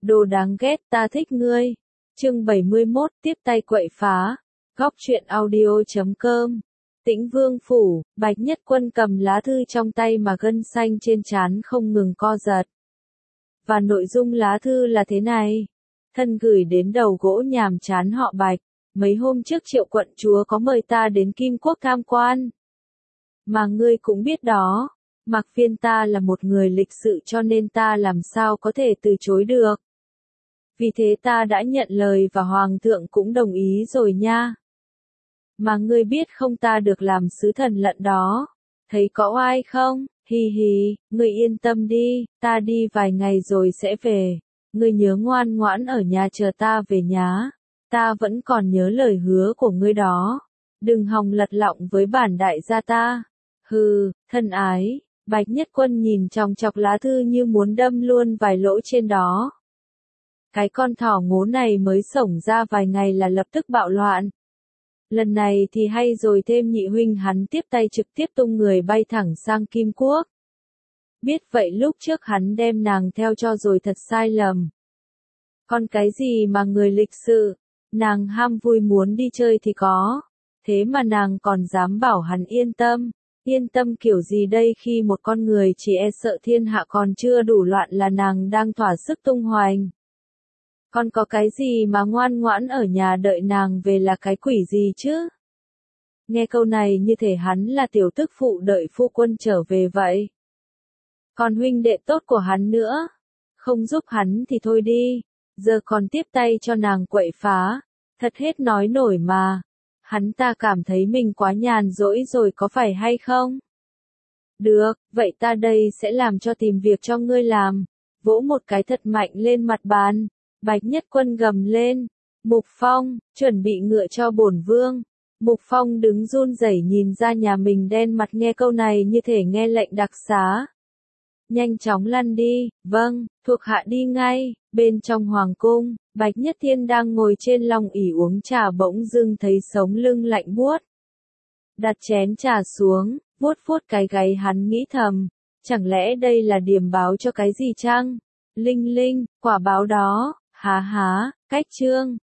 Đồ đáng ghét, ta thích ngươi. Chương 71, tiếp tay quậy phá. Góc truyện audio.com. Tĩnh Vương phủ, Bạch Nhất Quân cầm lá thư trong tay mà gân xanh trên trán không ngừng co giật. Và nội dung lá thư là thế này. Thân gửi đến đầu gỗ nhàm chán họ Bạch. Mấy hôm trước Triệu quận chúa có mời ta đến Kim Quốc tham quan. Mà ngươi cũng biết đó, Mạc Phiên ta là một người lịch sự cho nên ta làm sao có thể từ chối được. Vì thế ta đã nhận lời và Hoàng thượng cũng đồng ý rồi nha. Mà ngươi biết không, ta được làm sứ thần lận đó. Thấy có oai không? Hi hi, ngươi yên tâm đi, ta đi vài ngày rồi sẽ về. Ngươi nhớ ngoan ngoãn ở nhà chờ ta về nhá. Ta vẫn còn nhớ lời hứa của ngươi đó. Đừng hòng lật lọng với bản đại gia ta. Hừ, thân ái. Bạch Nhất Quân nhìn chòng chọc lá thư như muốn đâm luôn vài lỗ trên đó. Cái con thỏ ngố này mới xổng ra vài ngày là lập tức bạo loạn. Lần này thì hay rồi, thêm nhị huynh hắn tiếp tay trực tiếp tung người bay thẳng sang Kim Quốc. Biết vậy lúc trước hắn đem nàng theo cho rồi thật sai lầm. Còn cái gì mà người lịch sự, nàng ham vui muốn đi chơi thì có. Thế mà nàng còn dám bảo hắn yên tâm. Yên tâm kiểu gì đây, khi một con người chỉ e sợ thiên hạ còn chưa đủ loạn là nàng đang thỏa sức tung hoành. Còn có cái gì mà ngoan ngoãn ở nhà đợi nàng về là cái quỷ gì chứ? Nghe câu này như thể hắn là tiểu tức phụ đợi phu quân trở về vậy. Còn huynh đệ tốt của hắn nữa. Không giúp hắn thì thôi đi. Giờ còn tiếp tay cho nàng quậy phá. Thật hết nói nổi mà. Hắn ta cảm thấy mình quá nhàn rỗi rồi có phải hay không? Được, vậy ta đây sẽ làm cho tìm việc cho ngươi làm. Vỗ một cái thật mạnh lên mặt bàn. Bạch Nhất Quân gầm lên. Mục Phong, chuẩn bị ngựa cho bổn vương. Mục Phong đứng run rẩy nhìn ra nhà mình đen mặt, nghe câu này như thể nghe lệnh đặc xá. Nhanh chóng lăn đi, vâng, thuộc hạ đi ngay. Bên trong hoàng cung, Bạch Nhất Thiên đang ngồi trên long ỷ uống trà, bỗng dưng thấy sống lưng lạnh buốt. Đặt chén trà xuống, vuốt vuốt cái gáy, hắn nghĩ thầm, chẳng lẽ đây là điềm báo cho cái gì chăng? Linh linh, quả báo đó, há há, cách chương.